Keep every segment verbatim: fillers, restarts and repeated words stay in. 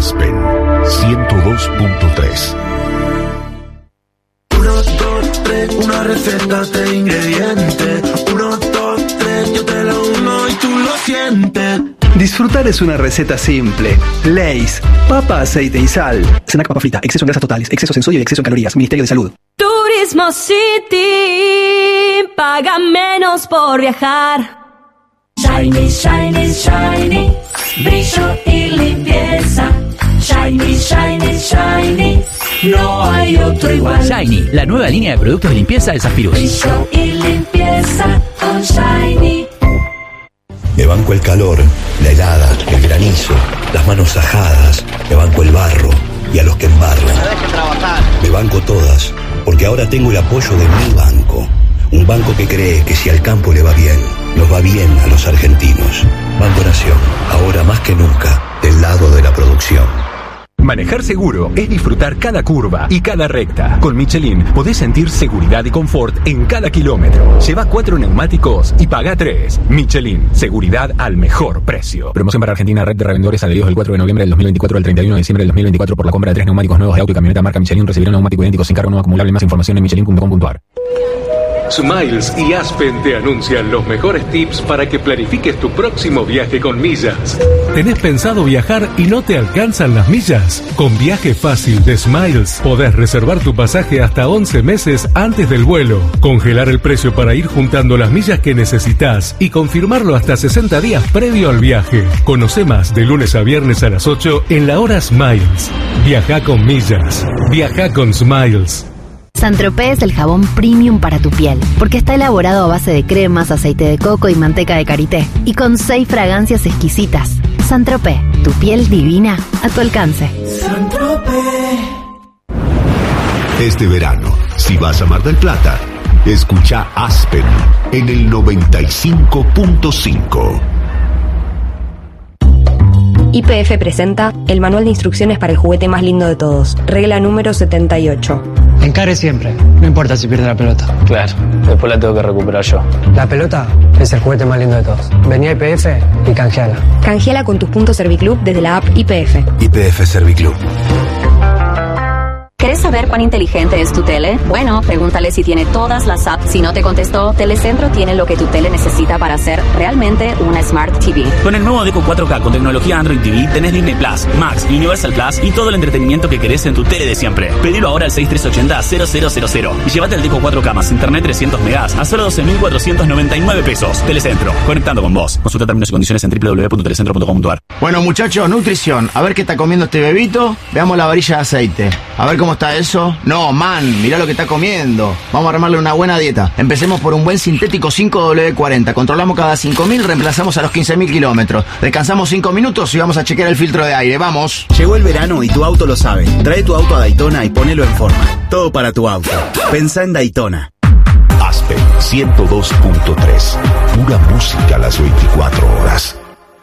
Aspen ciento dos punto tres. Uno, dos, tres, una receta de ingredientes. Uno, dos, tres, yo te la uno y tú lo sientes. Disfrutar es una receta simple. Lay's, papa, aceite y sal. Snack papa frita, exceso en grasas totales, excesos en sodio y exceso en calorías. Ministerio de Salud. Turismo City, paga menos por viajar. Shiny, shiny, shiny, brillo y limpieza. Shiny, shiny, shiny, no hay otro igual. Shiny, la nueva línea de productos de limpieza de Zafirus. Brillo y limpieza con Shiny. Me banco el calor, la helada, el granizo, las manos ajadas, me banco el barro y a los que embarran. Me banco todas, porque ahora tengo el apoyo de mi banco. Un banco que cree que si al campo le va bien, nos va bien a los argentinos. Banco Nación, ahora más que nunca, del lado de la producción. Manejar seguro es disfrutar cada curva y cada recta. Con Michelin podés sentir seguridad y confort en cada kilómetro. Lleva cuatro neumáticos y paga tres. Michelin, seguridad al mejor precio. Promoción para Argentina, red de revendedores adheridos del cuatro de noviembre del dos mil veinticuatro al treinta y uno de diciembre del dos mil veinticuatro por la compra de tres neumáticos nuevos de auto y camioneta marca Michelin. Recibirán neumático idéntico sin cargo no acumulable. Más información en michelin punto com punto a r. Smiles y Aspen te anuncian los mejores tips para que planifiques tu próximo viaje con millas. ¿Tenés pensado viajar y no te alcanzan las millas? Con Viaje Fácil de Smiles podés reservar tu pasaje hasta once meses antes del vuelo, congelar el precio para ir juntando las millas que necesitas y confirmarlo hasta sesenta días previo al viaje. Conoce más de lunes a viernes a las ocho en la hora Smiles. Viaja con millas. Viaja con Smiles. Saint-Tropez es el jabón premium para tu piel, porque está elaborado a base de cremas, aceite de coco y manteca de karité, y con seis fragancias exquisitas. Saint-Tropez, tu piel divina a tu alcance. Saint-Tropez. Este verano, si vas a Mar del Plata, escucha Aspen en el noventa y cinco punto cinco. Y P F presenta el manual de instrucciones para el juguete más lindo de todos. Regla número setenta y ocho. Encare siempre, no importa si pierde la pelota. Claro, después la tengo que recuperar yo. La pelota es el juguete más lindo de todos. Vení a I P F y canjeala. Canjeala con tus puntos Serviclub desde la app I P F. I P F Serviclub. ¿Querés saber cuán inteligente es tu tele? Bueno, pregúntale si tiene todas las apps. Si no te contestó, Telecentro tiene lo que tu tele necesita para ser realmente una Smart T V. Con el nuevo Deco cuatro K con tecnología Android T V tenés Disney Plus, Max, Universal Plus y todo el entretenimiento que querés en tu tele de siempre. Pedilo ahora al seis tres ocho cero cero cero cero cero y llévate el Deco cuatro K más internet trescientos megas a solo doce mil cuatrocientos noventa y nueve pesos. Telecentro, conectando con vos. Consulta términos y condiciones en doble u doble u doble u punto telecentro punto com punto a r. Bueno, muchachos, nutrición. A ver qué está comiendo este bebito. Veamos la varilla de aceite. A ver cómo está eso. No, man, mirá lo que está comiendo. Vamos a armarle una buena dieta. Empecemos por un buen sintético cinco W cuarenta. Controlamos cada cinco mil, reemplazamos a los quince mil kilómetros. Descansamos cinco minutos y vamos a chequear el filtro de aire. Vamos. Llegó el verano y tu auto lo sabe. Trae tu auto a Daytona y ponelo en forma. Todo para tu auto. Pensá en Daytona. Aspen ciento dos punto tres. Pura música a las veinticuatro horas.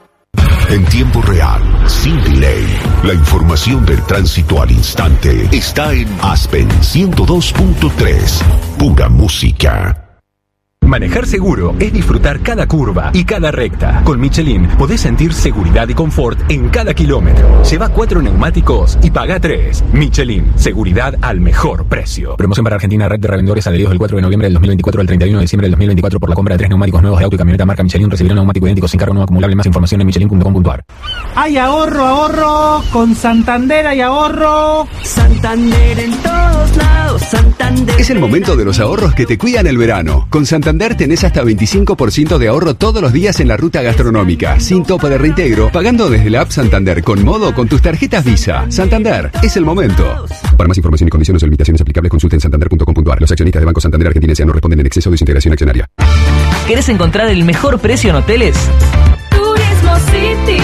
En tiempo real, sin delay, la información del tránsito al instante está en Aspen ciento dos punto tres. Pura música. Manejar seguro es disfrutar cada curva y cada recta. Con Michelin podés sentir seguridad y confort en cada kilómetro. Lleva cuatro neumáticos y paga tres. Michelin, seguridad al mejor precio. Promoción para Argentina, red de revendedores adheridos del cuatro de noviembre del dos mil veinticuatro al treinta y uno de diciembre del dos mil veinticuatro por la compra de tres neumáticos nuevos de auto y camioneta marca Michelin. Recibirán neumático idéntico sin cargo no acumulable. Más información en michelin punto com punto a r. Hay ahorro, ahorro, con Santander hay ahorro. Santander en todos lados, Santander. Es el momento de los ahorros que te cuidan el verano. Con Santander tenés hasta veinticinco por ciento de ahorro todos los días en la ruta gastronómica, sin tope de reintegro, pagando desde la app Santander con modo con tus tarjetas Visa. Santander, es el momento. Para más información y condiciones o limitaciones aplicables, consulta en santander punto com punto a r. Los accionistas de Banco Santander Argentina S A no responden en exceso de su integración accionaria. ¿Querés encontrar el mejor precio en hoteles? Turismo City,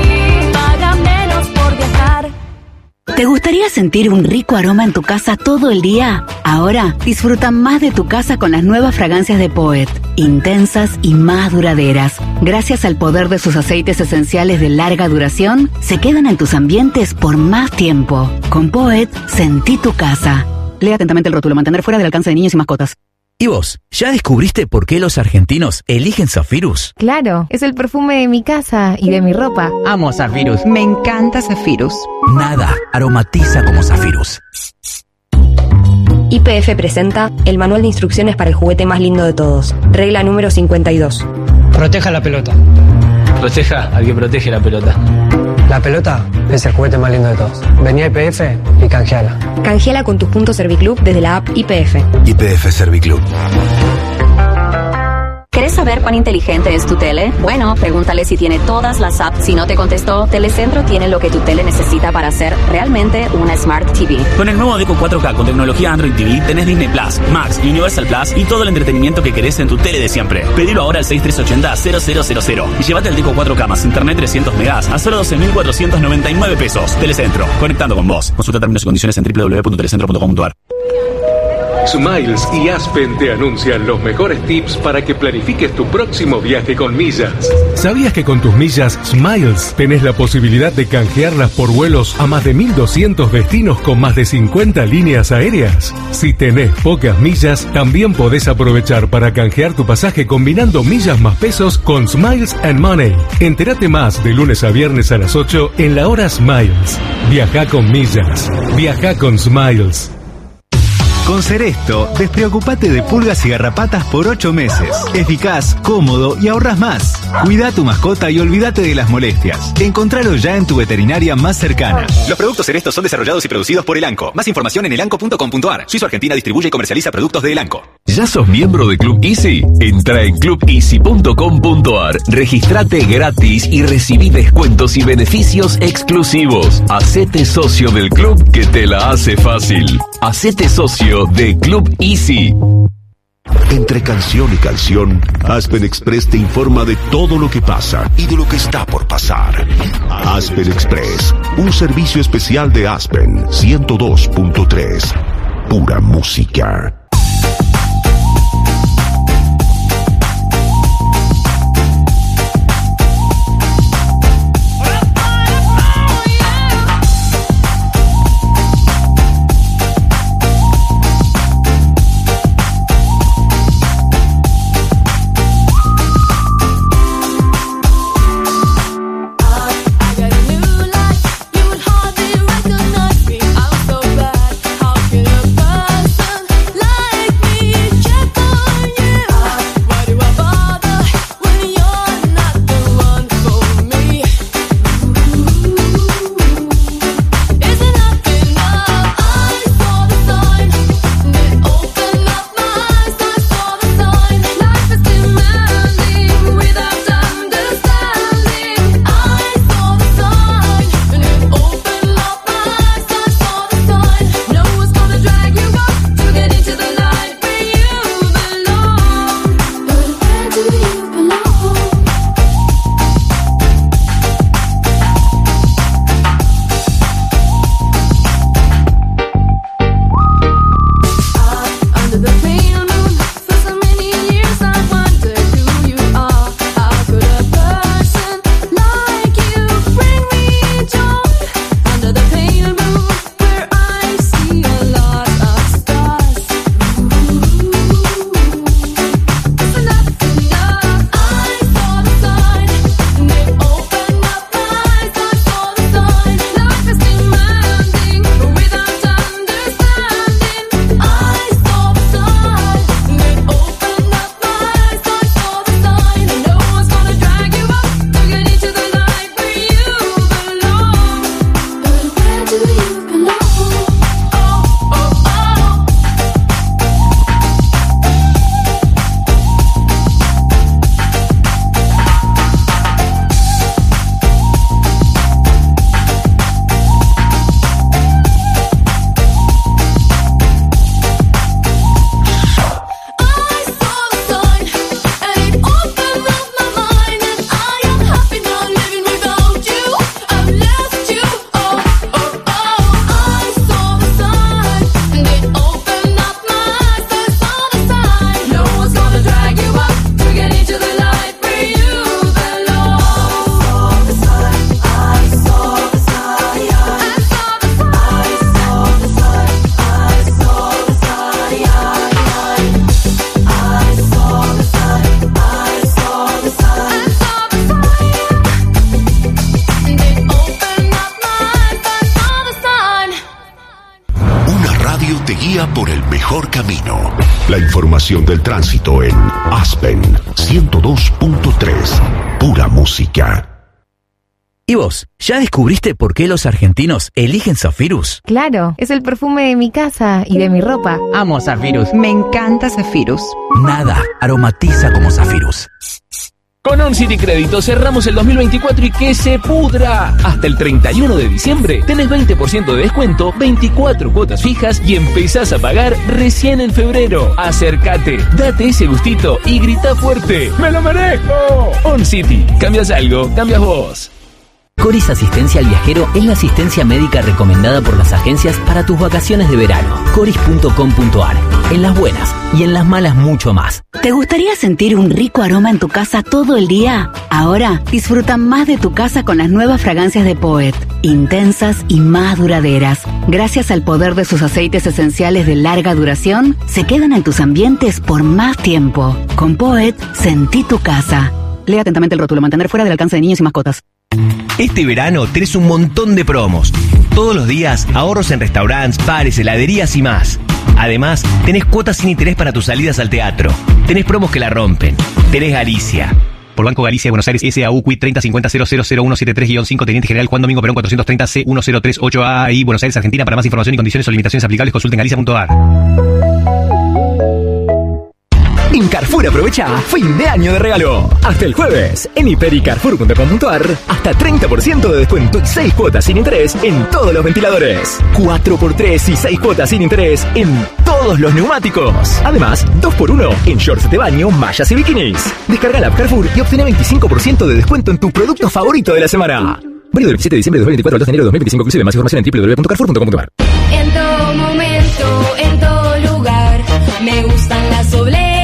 paga menos por viajar. ¿Te gustaría sentir un rico aroma en tu casa todo el día? Ahora disfruta más de tu casa con las nuevas fragancias de Poet, intensas y más duraderas. Gracias al poder de sus aceites esenciales de larga duración, se quedan en tus ambientes por más tiempo. Con Poet, sentí tu casa. Lea atentamente el rótulo. Mantener fuera del alcance de niños y mascotas. ¿Y vos? ¿Ya descubriste por qué los argentinos eligen Zafirus? Claro, es el perfume de mi casa y de mi ropa. Amo Zafirus. Me encanta Zafirus. Nada aromatiza como Zafirus. Y P F presenta el manual de instrucciones para el juguete más lindo de todos. Regla número cincuenta y dos. Proteja la pelota. Proteja al que protege la pelota. La pelota es el juguete más lindo de todos. Vení a I P F y canjeala. Canjeala con tus puntos Serviclub desde la app I P F. I P F Serviclub. ¿Querés saber cuán inteligente es tu tele? Bueno, pregúntale si tiene todas las apps. Si no te contestó, Telecentro tiene lo que tu tele necesita para ser realmente una Smart T V. Con el nuevo Deco cuatro K con tecnología Android T V tenés Disney Plus, Max, Universal Plus y todo el entretenimiento que querés en tu tele de siempre. Pedilo ahora al seis tres ocho cero cero cero cero cero y llévate el Deco cuatro K más internet trescientos megas a solo doce mil cuatrocientos noventa y nueve pesos. Telecentro, conectando con vos. Consulta términos y condiciones en doble u doble u doble u punto telecentro punto com punto a r. Smiles y Aspen te anuncian los mejores tips para que planifiques tu próximo viaje con millas. ¿Sabías que con tus millas Smiles tenés la posibilidad de canjearlas por vuelos a más de mil doscientos destinos con más de cincuenta líneas aéreas? Si tenés pocas millas, también podés aprovechar para canjear tu pasaje combinando millas más pesos con Smiles and Money. Entérate más de lunes a viernes a las ocho en la hora Smiles. Viajá con millas. Viajá con Smiles. Con Seresto, despreocupate de pulgas y garrapatas por ocho meses. Eficaz, cómodo y ahorras más. Cuida a tu mascota y olvídate de las molestias. Encontralo ya en tu veterinaria más cercana. Los productos Seresto son desarrollados y producidos por Elanco. Más información en elanco punto com punto a r. Suizo Argentina distribuye y comercializa productos de Elanco. ¿Ya sos miembro de Club Easy? Entra en club easy punto com punto a r. Registrate gratis y recibí descuentos y beneficios exclusivos. Hacete socio del club que te la hace fácil. Hacete socio de Club Easy. Entre canción y canción, Aspen Express te informa de todo lo que pasa y de lo que está por pasar. Aspen Express, un servicio especial de Aspen ciento dos punto tres. Pura música. Like Anda por el mejor camino. La información del tránsito en Aspen ciento dos punto tres. Pura música. ¿Y vos? ¿Ya descubriste por qué los argentinos eligen Zafirus? Claro, es el perfume de mi casa y de mi ropa. Amo Zafirus. Me encanta Zafirus. Nada aromatiza como Zafirus. Con OnCity Crédito cerramos el dos mil veinticuatro y que se pudra. Hasta el treinta y uno de diciembre tenés veinte por ciento de descuento, veinticuatro cuotas fijas y empezás a pagar recién en febrero. Acércate, date ese gustito y grita fuerte. ¡Me lo merezco! OnCity, cambias algo, cambias vos. Coris Asistencia al Viajero es la asistencia médica recomendada por las agencias para tus vacaciones de verano. coris punto com punto ar. En las buenas y en las malas mucho más. ¿Te gustaría sentir un rico aroma en tu casa todo el día? Ahora disfruta más de tu casa con las nuevas fragancias de Poet. Intensas y más duraderas. Gracias al poder de sus aceites esenciales de larga duración, se quedan en tus ambientes por más tiempo. Con Poet, sentí tu casa. Lea atentamente el rótulo. Mantener fuera del alcance de niños y mascotas. Este verano tenés un montón de promos. Todos los días, ahorros en restaurantes, bares, heladerías y más. Además, tenés cuotas sin interés para tus salidas al teatro. Tenés promos que la rompen. Tenés Galicia. Por Banco Galicia de Buenos Aires, S A U C U I treinta cincuenta cero cero cero uno siete tres guion cinco, Teniente General Juan Domingo Perón cuatrocientos treinta C uno cero tres ocho A I, Buenos Aires, Argentina. Para más información y condiciones o limitaciones aplicables, consulten galicia punto ar. En Carrefour aprovecha fin de año de regalo. Hasta el jueves, en hiper y carrefour punto com punto ar, hasta treinta por ciento de descuento y seis cuotas sin interés en todos los ventiladores. cuatro por tres y seis cuotas sin interés en todos los neumáticos. Además, dos por uno en shorts de baño, mallas y bikinis. Descarga la app Carrefour y obtiene veinticinco por ciento de descuento en tu producto favorito de la semana. Válido del veintisiete de diciembre de dos mil veinticuatro al dos de enero de dos mil veinticinco. Inclusive más información en doble u doble u doble u punto carrefour punto com punto ar. En todo momento, en todo lugar, me gustan las obleas.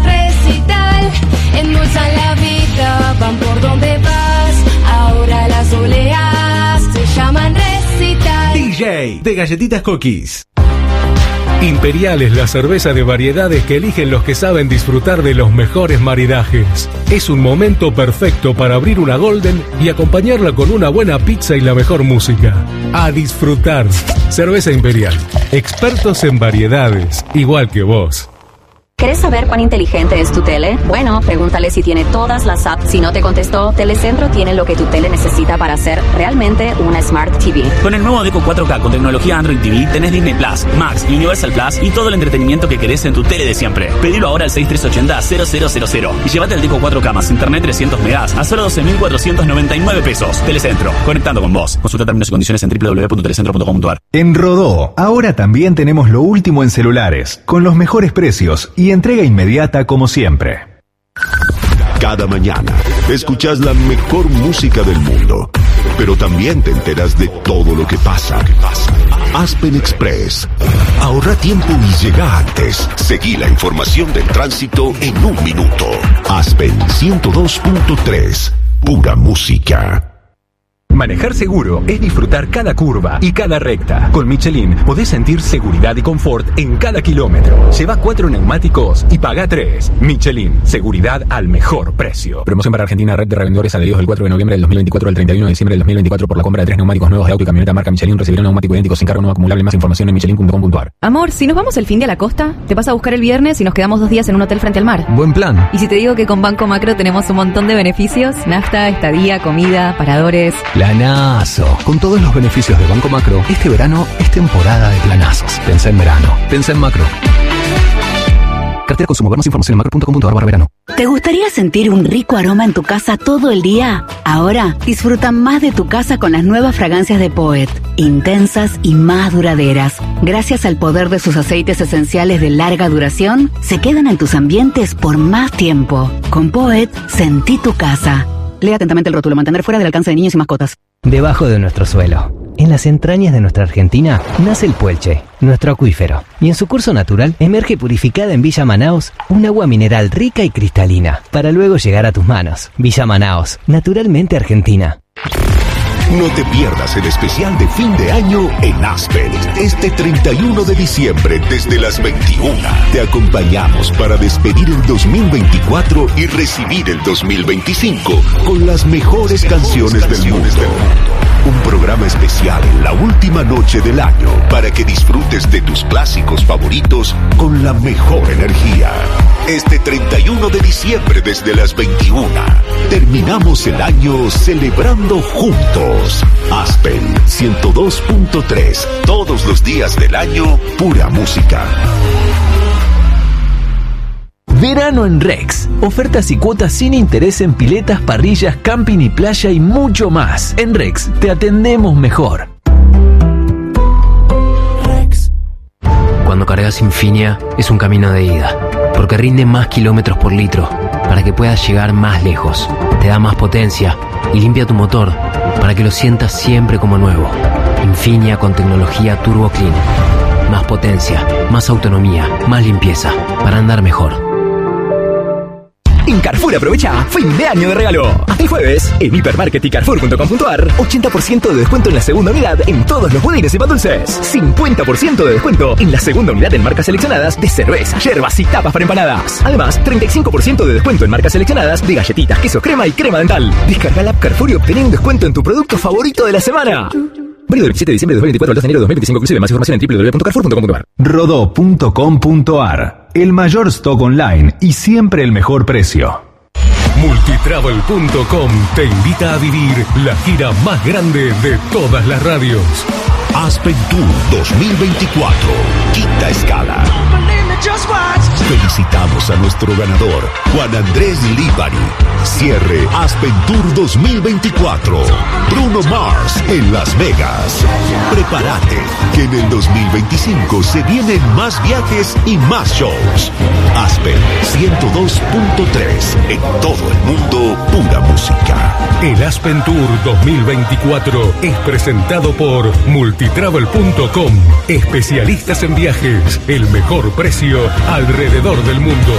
Endulzan la vida, van por donde vas. Ahora las obleas se llaman Recital. D J de Galletitas Cookies. Imperial es la cerveza de variedades que eligen los que saben disfrutar de los mejores maridajes. Es un momento perfecto para abrir una Golden y acompañarla con una buena pizza y la mejor música. A disfrutar. Cerveza Imperial. Expertos en variedades, igual que vos. ¿Querés saber cuán inteligente es tu tele? Bueno, pregúntale si tiene todas las apps. Si no te contestó, Telecentro tiene lo que tu tele necesita para ser realmente una Smart T V. Con el nuevo Deco cuatro K con tecnología Android T V tenés Disney Plus, Max, Universal Plus y todo el entretenimiento que querés en tu tele de siempre. Pedilo ahora al seis tres ocho cero cero cero cero cero y llévate el Deco cuatro K más internet trescientos megas a solo doce mil cuatrocientos noventa y nueve pesos. Telecentro, conectando con vos. Consulta términos y condiciones en doble u doble u doble u punto telecentro punto com punto ar. En Rodó, ahora también tenemos lo último en celulares, con los mejores precios y entrega inmediata como siempre. Cada mañana escuchás la mejor música del mundo, pero también te enteras de todo lo que pasa. Aspen Express. Ahorra tiempo y llega antes. Seguí la información del tránsito en un minuto. Aspen ciento dos punto tres. Pura música. Manejar seguro es disfrutar cada curva y cada recta. Con Michelin podés sentir seguridad y confort en cada kilómetro. Lleva cuatro neumáticos y paga tres. Michelin, seguridad al mejor precio. Promoción para Argentina, red de revendedores adheridos del cuatro de noviembre del dos mil veinticuatro al treinta y uno de diciembre del dos mil veinticuatro. Por la compra de tres neumáticos nuevos de auto y camioneta marca Michelin recibirá un neumático idéntico sin cargo no acumulable. Más información en michelin punto com punto ar. Amor, si nos vamos el fin de a la costa, te vas a buscar el viernes y nos quedamos dos días en un hotel frente al mar. Buen plan. Y si te digo que con Banco Macro tenemos un montón de beneficios, nafta, estadía, comida, paradores. Planazo. Con todos los beneficios de Banco Macro, este verano es temporada de planazos. Pensá en verano. Pensá en Macro. Cartera Consumo. Ver más información en macro punto com punto ar barra verano. ¿Te gustaría sentir un rico aroma en tu casa todo el día? Ahora disfruta más de tu casa con las nuevas fragancias de Poet. Intensas y más duraderas. Gracias al poder de sus aceites esenciales de larga duración, se quedan en tus ambientes por más tiempo. Con Poet, sentí tu casa. Lea atentamente el rótulo. Mantener fuera del alcance de niños y mascotas. Debajo de nuestro suelo, en las entrañas de nuestra Argentina, nace el Puelche, nuestro acuífero. Y en su curso natural, emerge purificada en Villa Manaos un agua mineral rica y cristalina, para luego llegar a tus manos. Villa Manaos, naturalmente argentina. No te pierdas el especial de fin de año en Aspen. Este treinta y uno de diciembre desde las veintiuna. Te acompañamos para despedir el dos mil veinticuatro y recibir el dos mil veinticinco con las mejores canciones del mundo. Un programa especial en la última noche del año para que disfrutes de tus clásicos favoritos con la mejor energía. Este treinta y uno de diciembre desde las veintiuna. Terminamos el año celebrando juntos. Aspen ciento dos punto tres. Todos los días del año, pura música. Verano en Rex. Ofertas y cuotas sin interés en piletas, parrillas, camping y playa y mucho más. En Rex te atendemos mejor. Rex. Cuando cargas Infinia es un camino de ida, porque rinde más kilómetros por litro para que puedas llegar más lejos. Te da más potencia y limpia tu motor para que lo sientas siempre como nuevo. Infinia con tecnología Turbo Clean. Más potencia, más autonomía, más limpieza para andar mejor. En Carrefour aprovecha fin de año de regalo. Hasta el jueves, en hipermarket y carrefour punto com punto a r, ochenta por ciento de descuento en la segunda unidad en todos los budines y pan dulces. cincuenta por ciento de descuento en la segunda unidad en marcas seleccionadas de cerveza, yerbas y tapas para empanadas. Además, treinta y cinco por ciento de descuento en marcas seleccionadas de galletitas, queso crema y crema dental. Descarga la app Carrefour y obtén un descuento en tu producto favorito de la semana. Válido del veintisiete de diciembre de dos mil veinticuatro al dos de enero de dos mil veinticinco inclusive. Más información en w w w punto carrefour punto com punto a r. rodó punto com punto a r. El mayor stock online y siempre el mejor precio. Multitravel punto com te invita a vivir la gira más grande de todas las radios. Aspen Tour dos mil veinticuatro, quinta escala. Felicitamos a nuestro ganador, Juan Andrés Líbari. Cierre Aspen Tour dos mil veinticuatro. Bruno Mars en Las Vegas. Prepárate, que en el dos mil veinticinco se vienen más viajes y más shows. Aspen ciento dos punto tres. En todo el mundo, pura música. El Aspen Tour dos mil veinticuatro es presentado por Multitravel punto com. Especialistas en viajes. El mejor precio alrededor del mundo.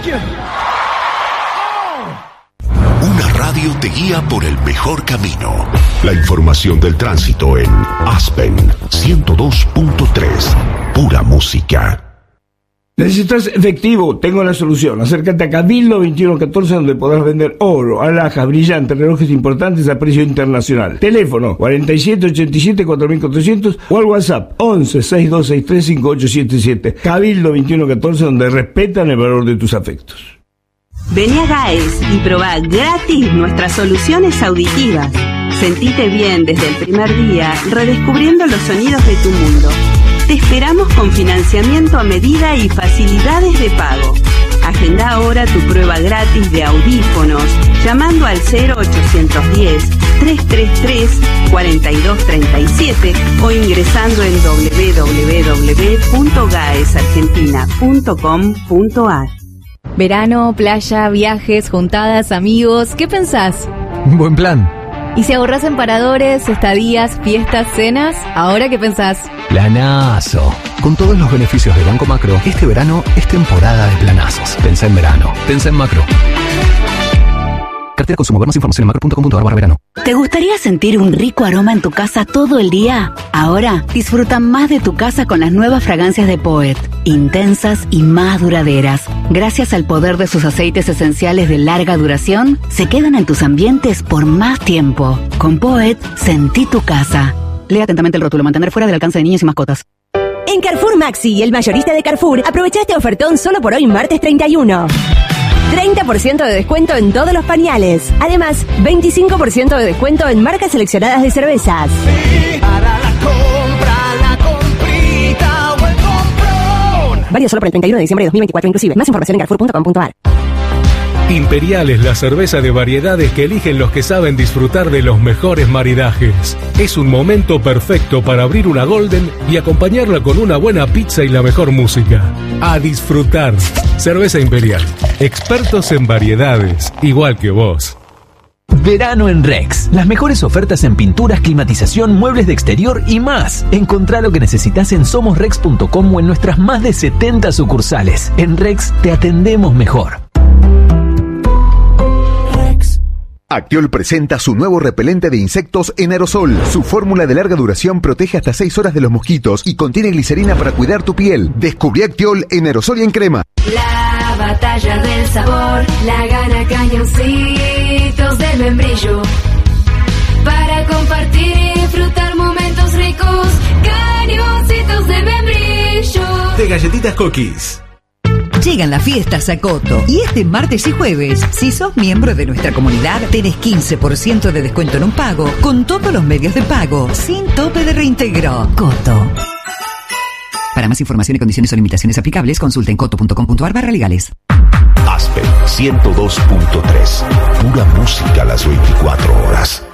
Una radio te guía por el mejor camino. La información del tránsito en Aspen ciento dos punto tres. Pura música. ¿Necesitas efectivo? Tengo la solución. Acércate a Cabildo veintiuno catorce, donde podrás vender oro, alhajas, brillantes, relojes importantes a precio internacional. Teléfono cuarenta y siete ochenta y siete cuatro mil cuatrocientos o al WhatsApp once sesenta y dos sesenta y tres cincuenta y ocho setenta y siete. Cabildo veintiuno catorce, donde respetan el valor de tus afectos. Vení a GAES y probá gratis nuestras soluciones auditivas. Sentite bien desde el primer día, redescubriendo los sonidos de tu mundo. Te esperamos con financiamiento a medida y facilidades de pago. Agenda ahora tu prueba gratis de audífonos llamando al cero ochocientos diez, trescientos treinta y tres, cuarenta y dos treinta y siete o ingresando en w w w punto gaes argentina punto com punto a r. Verano, playa, viajes, juntadas, amigos, ¿qué pensás? Buen plan. ¿Y si ahorras en paradores, estadías, fiestas, cenas? ¿Ahora qué pensás? Planazo. Con todos los beneficios de Banco Macro, este verano es temporada de planazos. Pensá en verano. Pensá en Macro. Cartera Consumo. Ver más información en macro punto com punto a r barra verano. ¿Te gustaría sentir un rico aroma en tu casa todo el día? Ahora disfruta más de tu casa con las nuevas fragancias de Poet. Intensas y más duraderas. Gracias al poder de sus aceites esenciales de larga duración, se quedan en tus ambientes por más tiempo. Con Poet, sentí tu casa. Lea atentamente el rótulo. Mantener fuera del alcance de niños y mascotas. En Carrefour Maxi, el mayorista de Carrefour, aprovecha este ofertón solo por hoy, martes treinta y uno. treinta por ciento de descuento en todos los pañales. Además, veinticinco por ciento de descuento en marcas seleccionadas de cervezas. Sí, para la compra, la comprita o el comprón. Válido solo por el treinta y uno de diciembre de dos mil veinticuatro inclusive. Más información en carrefour punto com punto a r. Imperial es la cerveza de variedades que eligen los que saben disfrutar de los mejores maridajes. Es un momento perfecto para abrir una Golden y acompañarla con una buena pizza y la mejor música. A disfrutar. Cerveza Imperial. Expertos en variedades, igual que vos. Verano en Rex. Las mejores ofertas en pinturas, climatización, muebles de exterior y más. Encontrá lo que necesitas en somos rex punto com o en nuestras más de setenta sucursales. En Rex te atendemos mejor. Actiol presenta su nuevo repelente de insectos en aerosol. Su fórmula de larga duración protege hasta seis horas de los mosquitos y contiene glicerina para cuidar tu piel. Descubrí Actiol en aerosol y en crema. La batalla del sabor la gana Cañoncitos del Membrillo. Para compartir y disfrutar momentos ricos, Cañoncitos de Membrillo. De galletitas Cookies. Llegan las fiestas a Coto y este martes y jueves, si sos miembro de nuestra comunidad, tenés quince por ciento de descuento en un pago con todos los medios de pago, sin tope de reintegro. Coto. Para más información y condiciones o limitaciones aplicables, consulten coto punto com punto ar barra legales. Aspen ciento dos punto tres. Pura música a las veinticuatro horas.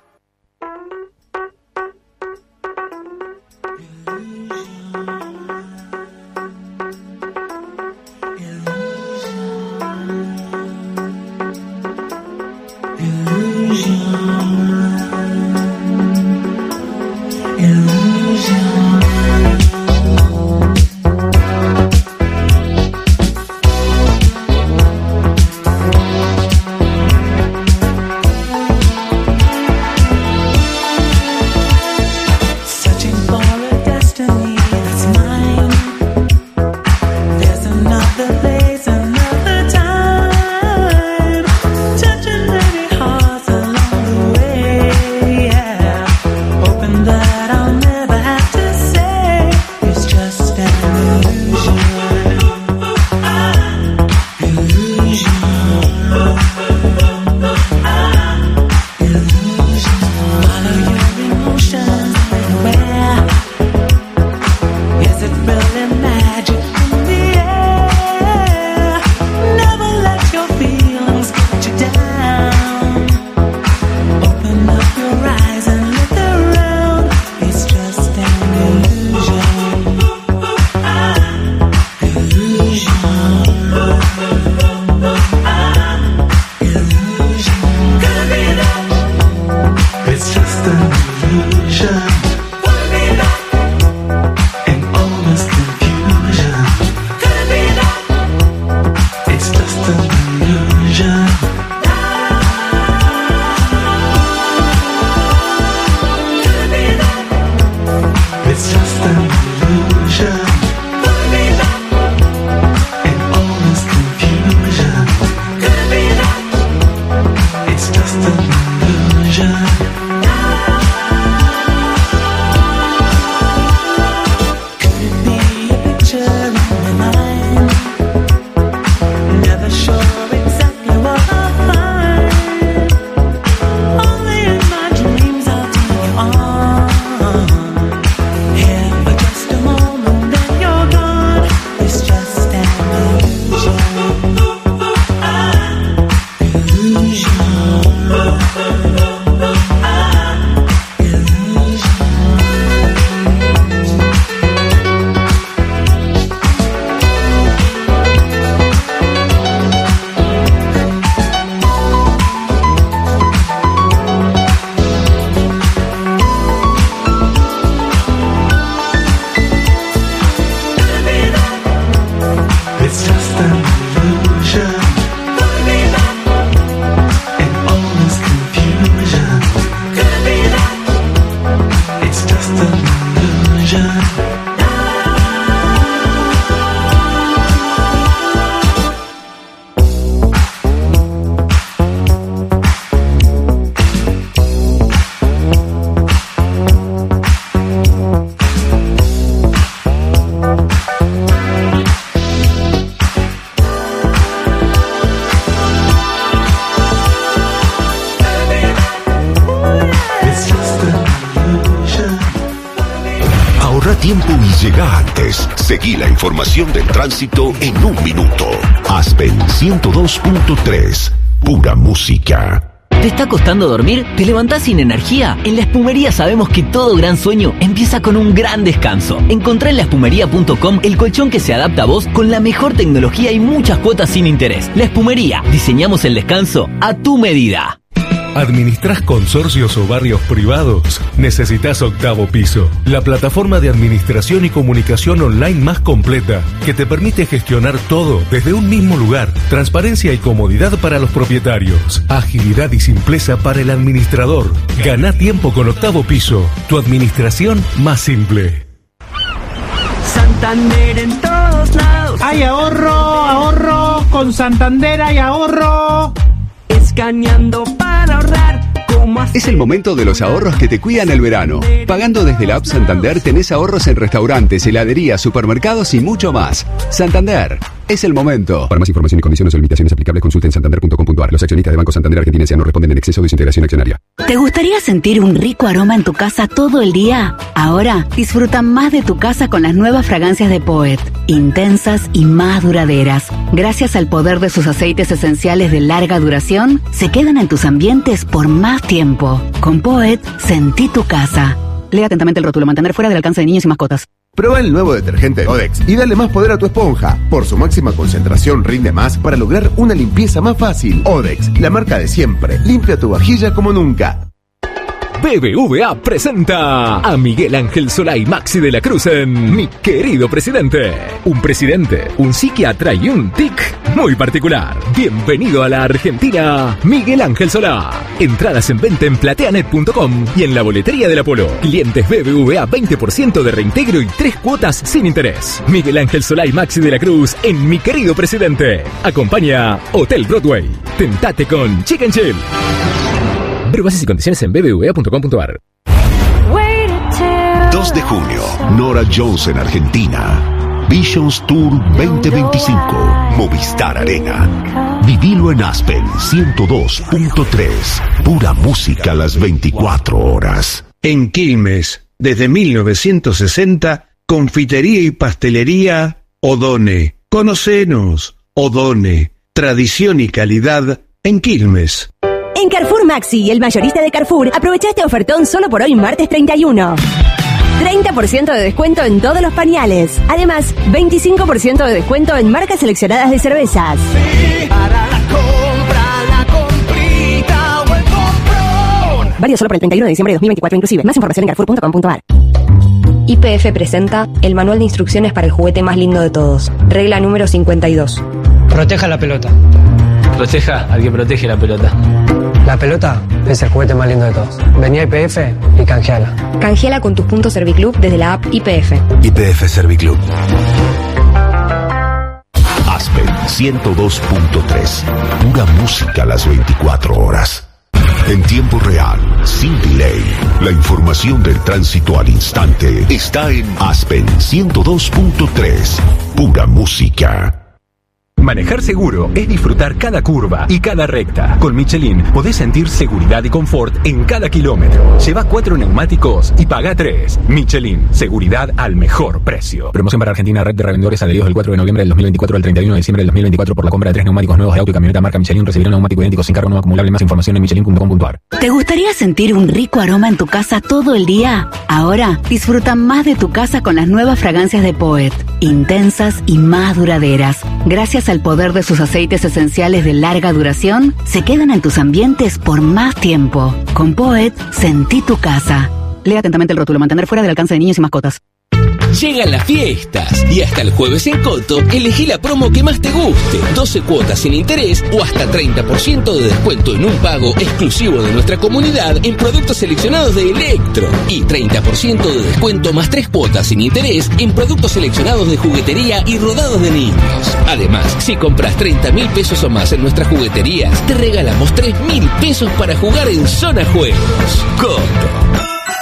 Tiempo y llega antes. Seguí la información del tránsito en un minuto. Aspen ciento dos punto tres. Pura música. ¿Te está costando dormir? ¿Te levantás sin energía? En La Espumería sabemos que todo gran sueño empieza con un gran descanso. Encontrá en la espumería punto com el colchón que se adapta a vos con la mejor tecnología y muchas cuotas sin interés. La Espumería, diseñamos el descanso a tu medida. ¿Administrás consorcios o barrios privados? Necesitas Octavo Piso, la plataforma de administración y comunicación online más completa que te permite gestionar todo desde un mismo lugar. Transparencia y comodidad para los propietarios. Agilidad y simpleza para el administrador. Ganá tiempo con Octavo Piso, tu administración más simple. Santander en todos lados. Hay ahorro, ahorro, con Santander hay ahorro. Escaneando para ahorrar. Es el momento de los ahorros que te cuidan el verano. Pagando desde la app Santander tenés ahorros en restaurantes, heladerías, supermercados y mucho más. Santander, es el momento. Para más información y condiciones o limitaciones aplicables, consulta en santander punto com punto a r. Los accionistas de Banco Santander Argentina S A no responden en exceso de su integración accionaria. ¿Te gustaría sentir un rico aroma en tu casa todo el día? Ahora disfruta más de tu casa con las nuevas fragancias de Poet. Intensas y más duraderas. Gracias al poder de sus aceites esenciales de larga duración, se quedan en tus ambientes por más tiempo. Con Poet, sentí tu casa. Lee atentamente el rótulo. Mantener fuera del alcance de niños y mascotas. Prueba el nuevo detergente de Odex y dale más poder a tu esponja. Por su máxima concentración rinde más para lograr una limpieza más fácil. Odex, la marca de siempre. Limpia tu vajilla como nunca. B B V A presenta a Miguel Ángel Solá y Maxi de la Cruz en Mi Querido Presidente. Un presidente, un psiquiatra y un tic muy particular. Bienvenido a la Argentina, Miguel Ángel Solá. Entradas en venta en plateanet punto com y en la boletería del Apolo. Clientes B B V A veinte por ciento de reintegro y tres cuotas sin interés. Miguel Ángel Solá y Maxi de la Cruz en Mi Querido Presidente. Acompaña Hotel Broadway. Tentate con Chicken Chill. Ver bases y condiciones en b b v a punto com punto a r. dos de junio, Nora Jones en Argentina. Visions Tour veinte veinticinco, Movistar Arena. Vivilo en Aspen ciento dos punto tres. Pura música a las veinticuatro horas. En Quilmes, desde mil novecientos sesenta, confitería y pastelería Odone. Conocenos, Odone. Tradición y calidad en Quilmes. En Carrefour Maxi, el mayorista de Carrefour, aprovecha este ofertón solo por hoy, martes treinta y uno. treinta por ciento de descuento en todos los pañales. Además, veinticinco por ciento de descuento en marcas seleccionadas de cervezas. Sí, para la compra, la comprita o el comprón. Válido solo para el treinta y uno de diciembre de dos mil veinticuatro inclusive. Más información en carrefour punto com punto a r. Y P F presenta el manual de instrucciones para el juguete más lindo de todos. Regla número cincuenta y dos. Proteja la pelota. Proteja al que protege la pelota. La pelota es el juguete más lindo de todos. Vení a I P F y canjeala. Canjeala con tus puntos Serviclub desde la app I P F. I P F Serviclub. Aspen ciento dos punto tres. Pura música a las veinticuatro horas. En tiempo real, sin delay. La información del tránsito al instante está en Aspen ciento dos punto tres. Pura música. Manejar seguro es disfrutar cada curva y cada recta. Con Michelin podés sentir seguridad y confort en cada kilómetro. Lleva cuatro neumáticos y paga tres. Michelin, seguridad al mejor precio. Promoción para Argentina, red de revendedores adheridos del cuatro de noviembre del dos mil veinticuatro al treinta y uno de diciembre del dos mil veinticuatro por la compra de tres neumáticos nuevos de auto y camioneta marca Michelin. Recibirán un neumático idéntico sin cargo no acumulable. Más información en michelin punto com punto a r. ¿Te gustaría sentir un rico aroma en tu casa todo el día? Ahora disfruta más de tu casa con las nuevas fragancias de Poet. Intensas y más duraderas. Gracias al poder de sus aceites esenciales de larga duración, se quedan en tus ambientes por más tiempo. Con Poet, sentí tu casa. Lee atentamente el rótulo. Mantener fuera del alcance de niños y mascotas. Llegan las fiestas y hasta el jueves en Coto elegí la promo que más te guste. doce cuotas sin interés o hasta treinta por ciento de descuento en un pago exclusivo de nuestra comunidad en productos seleccionados de Electro. Y treinta por ciento de descuento más tres cuotas sin interés en productos seleccionados de juguetería y rodados de niños. Además, si compras treinta mil pesos o más en nuestras jugueterías, te regalamos tres mil pesos para jugar en Zona Juegos. Coto.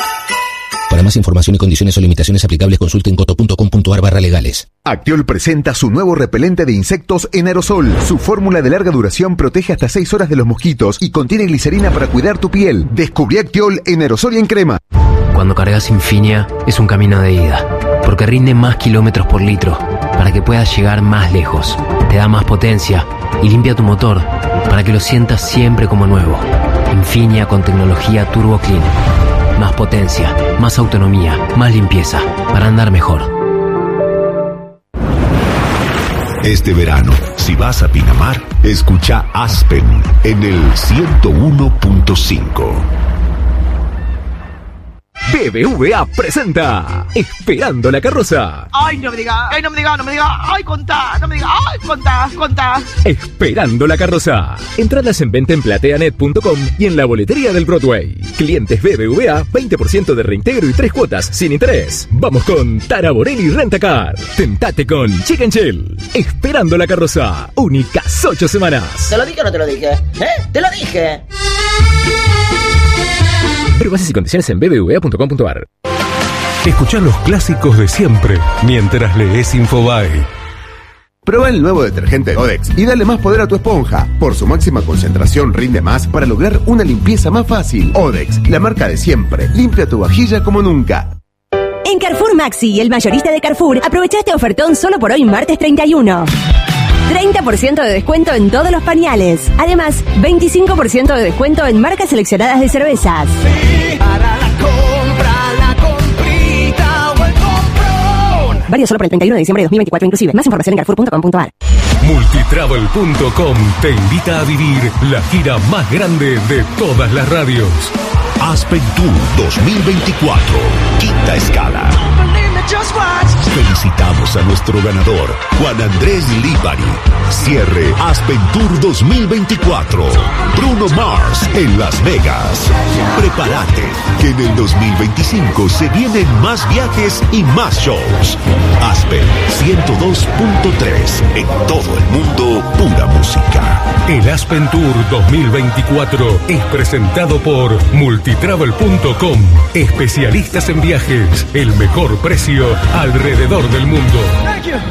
Para más información y condiciones o limitaciones aplicables, consulte en coto punto com punto a r barra legales. Actiol presenta su nuevo repelente de insectos en aerosol. Su fórmula de larga duración protege hasta seis horas de los mosquitos y contiene glicerina para cuidar tu piel. Descubrí Actiol en aerosol y en crema. Cuando cargas Infinia es un camino de ida, porque rinde más kilómetros por litro, para que puedas llegar más lejos. Te da más potencia y limpia tu motor, para que lo sientas siempre como nuevo. Infinia con tecnología Turbo Clean. Más potencia, más autonomía, más limpieza, para andar mejor. Este verano, si vas a Pinamar, escucha Aspen en el ciento uno punto cinco. B B V A presenta Esperando la carroza. Ay, no me diga, ay, no me diga, no me diga, ay, contá, no me diga, ay, contá, contá. Esperando la carroza. Entradas en venta en plateanet punto com y en la boletería del Broadway. Clientes B B V A, veinte por ciento de reintegro y tres cuotas sin interés. Vamos con Tara Borelli Rentacar. Tentate con Chicken Chill. Esperando la carroza. Únicas ocho semanas. ¿Te lo dije o no te lo dije? ¿Eh? ¡Te lo dije! Ver bases y condiciones en b b v a punto com punto a r. Escuchá los clásicos de siempre mientras lees Infobae. Prueba el nuevo detergente Odex y dale más poder a tu esponja. Por su máxima concentración rinde más para lograr una limpieza más fácil. Odex, la marca de siempre. Limpia tu vajilla como nunca. En Carrefour Maxi, el mayorista de Carrefour, aprovecha este ofertón solo por hoy martes treinta y uno. treinta por ciento de descuento en todos los pañales. Además, veinticinco por ciento de descuento en marcas seleccionadas de cervezas. Sí, para la compra, la comprita o el comprón. Válido solo para el treinta y uno de diciembre de dos mil veinticuatro inclusive. Más información en carrefour punto com punto a r. Multitravel punto com te invita a vivir la gira más grande de todas las radios. Aspen Tour dos mil veinticuatro. Quinta escala. Felicitamos a nuestro ganador, Juan Andrés Líbari. Cierre Aspen Tour dos mil veinticuatro. Bruno Mars en Las Vegas. Prepárate, que en el dos mil veinticinco se vienen más viajes y más shows. Aspen ciento dos punto tres. En todo el mundo, pura música. El Aspen Tour dos mil veinticuatro es presentado por Multitravel punto com. Especialistas en viajes. El mejor precio alrededor del mundo. Thank you.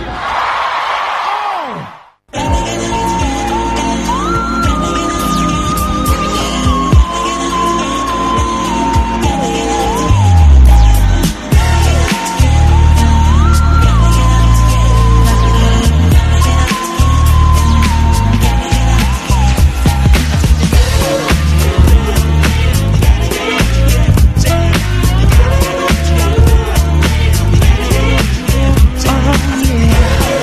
Oh, yeah.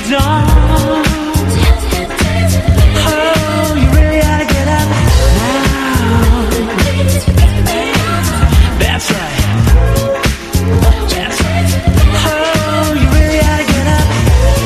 dawn. Oh, you really ought to get up now. That's right. That's right. Oh, you really ought to get up.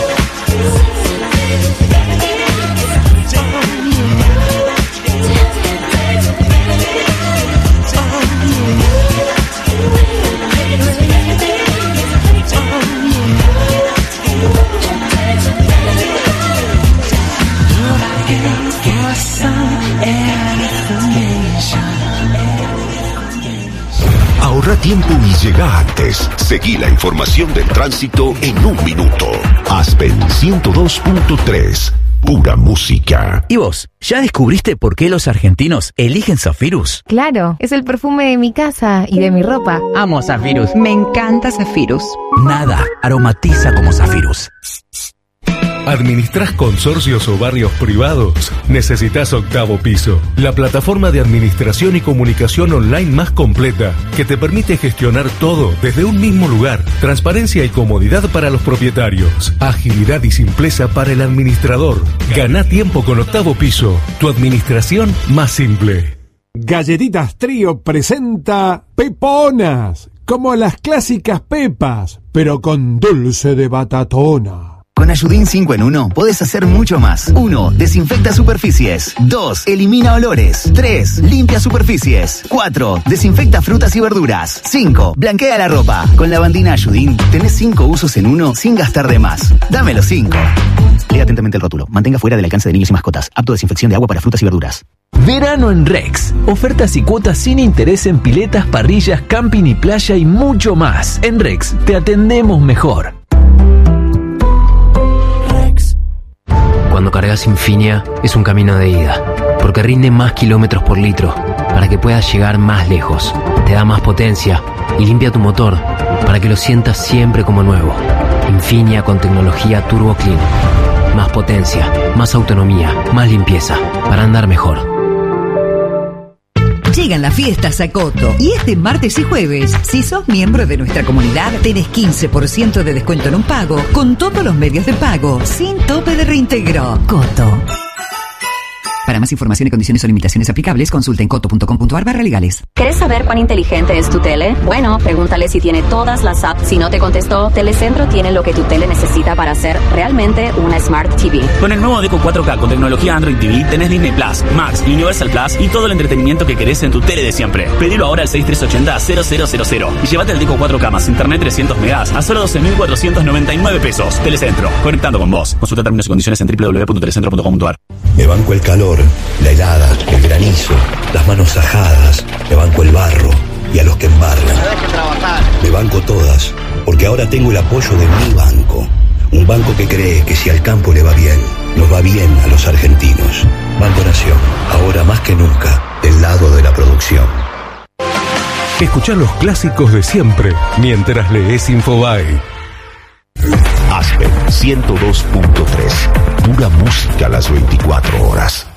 Ahorra tiempo y llega antes. Seguí la información del tránsito en un minuto. Aspen ciento dos punto tres. Pura música. ¿Y vos? ¿Ya descubriste por qué los argentinos eligen Zafirus? Claro, es el perfume de mi casa y de mi ropa. Amo Zafirus. Me encanta Zafirus. Nada aromatiza como Zafirus. ¿Administrás consorcios o barrios privados? Necesitas Octavo Piso, la plataforma de administración y comunicación online más completa, que te permite gestionar todo desde un mismo lugar. Transparencia y comodidad para los propietarios. Agilidad y simpleza para el administrador. Gana tiempo con Octavo Piso, tu administración más simple. Galletitas Trío presenta Peponas, como las clásicas pepas, pero con dulce de batatona. Con Ayudín cinco en uno podés hacer mucho más. uno. Desinfecta superficies. dos. Elimina olores. tres. Limpia superficies. cuatro. Desinfecta frutas y verduras. cinco. Blanquea la ropa. Con la bandina Ayudín tenés cinco usos en uno sin gastar de más. Dame los cinco. Lea atentamente el rótulo. Mantenga fuera del alcance de niños y mascotas. Apto desinfección de agua para frutas y verduras. Verano en Rex. Ofertas y cuotas sin interés en piletas, parrillas, camping y playa y mucho más. En Rex te atendemos mejor. Cuando cargas Infinia es un camino de ida, porque rinde más kilómetros por litro para que puedas llegar más lejos. Te da más potencia y limpia tu motor para que lo sientas siempre como nuevo. Infinia con tecnología Turbo Clean. Más potencia, más autonomía, más limpieza para andar mejor. Llegan las fiestas a Coto y este martes y jueves, si sos miembro de nuestra comunidad, tenés quince por ciento de descuento en un pago con todos los medios de pago, sin tope de reintegro. Coto. Para más información y condiciones o limitaciones aplicables, consulta en coto punto com punto a r barra legales. ¿Querés saber cuán inteligente es tu tele? Bueno, pregúntale si tiene todas las apps. Si no te contestó, Telecentro tiene lo que tu tele necesita para ser realmente una Smart T V. Con el nuevo Deco cuatro K con tecnología Android T V, tenés Disney Plus, Max, Universal Plus y todo el entretenimiento que querés en tu tele de siempre. Pedilo ahora al seis tres ocho cero cero cero cero cero y llévate el Deco cuatro K más internet trescientos megas a solo doce mil cuatrocientos noventa y nueve pesos. Telecentro, conectando con vos. Consulta términos y condiciones en doble u doble u doble u punto telecentro punto com punto a r. Me banco el calor, la helada, el granizo, las manos ajadas, me banco el barro y a los que embargan. Me banco todas, porque ahora tengo el apoyo de mi banco. Un banco que cree que si al campo le va bien, nos va bien a los argentinos. Banco Nación, ahora más que nunca, del lado de la producción. Escuchá los clásicos de siempre mientras lees Infobae. Aspen ciento dos punto tres. Pura música a las veinticuatro horas.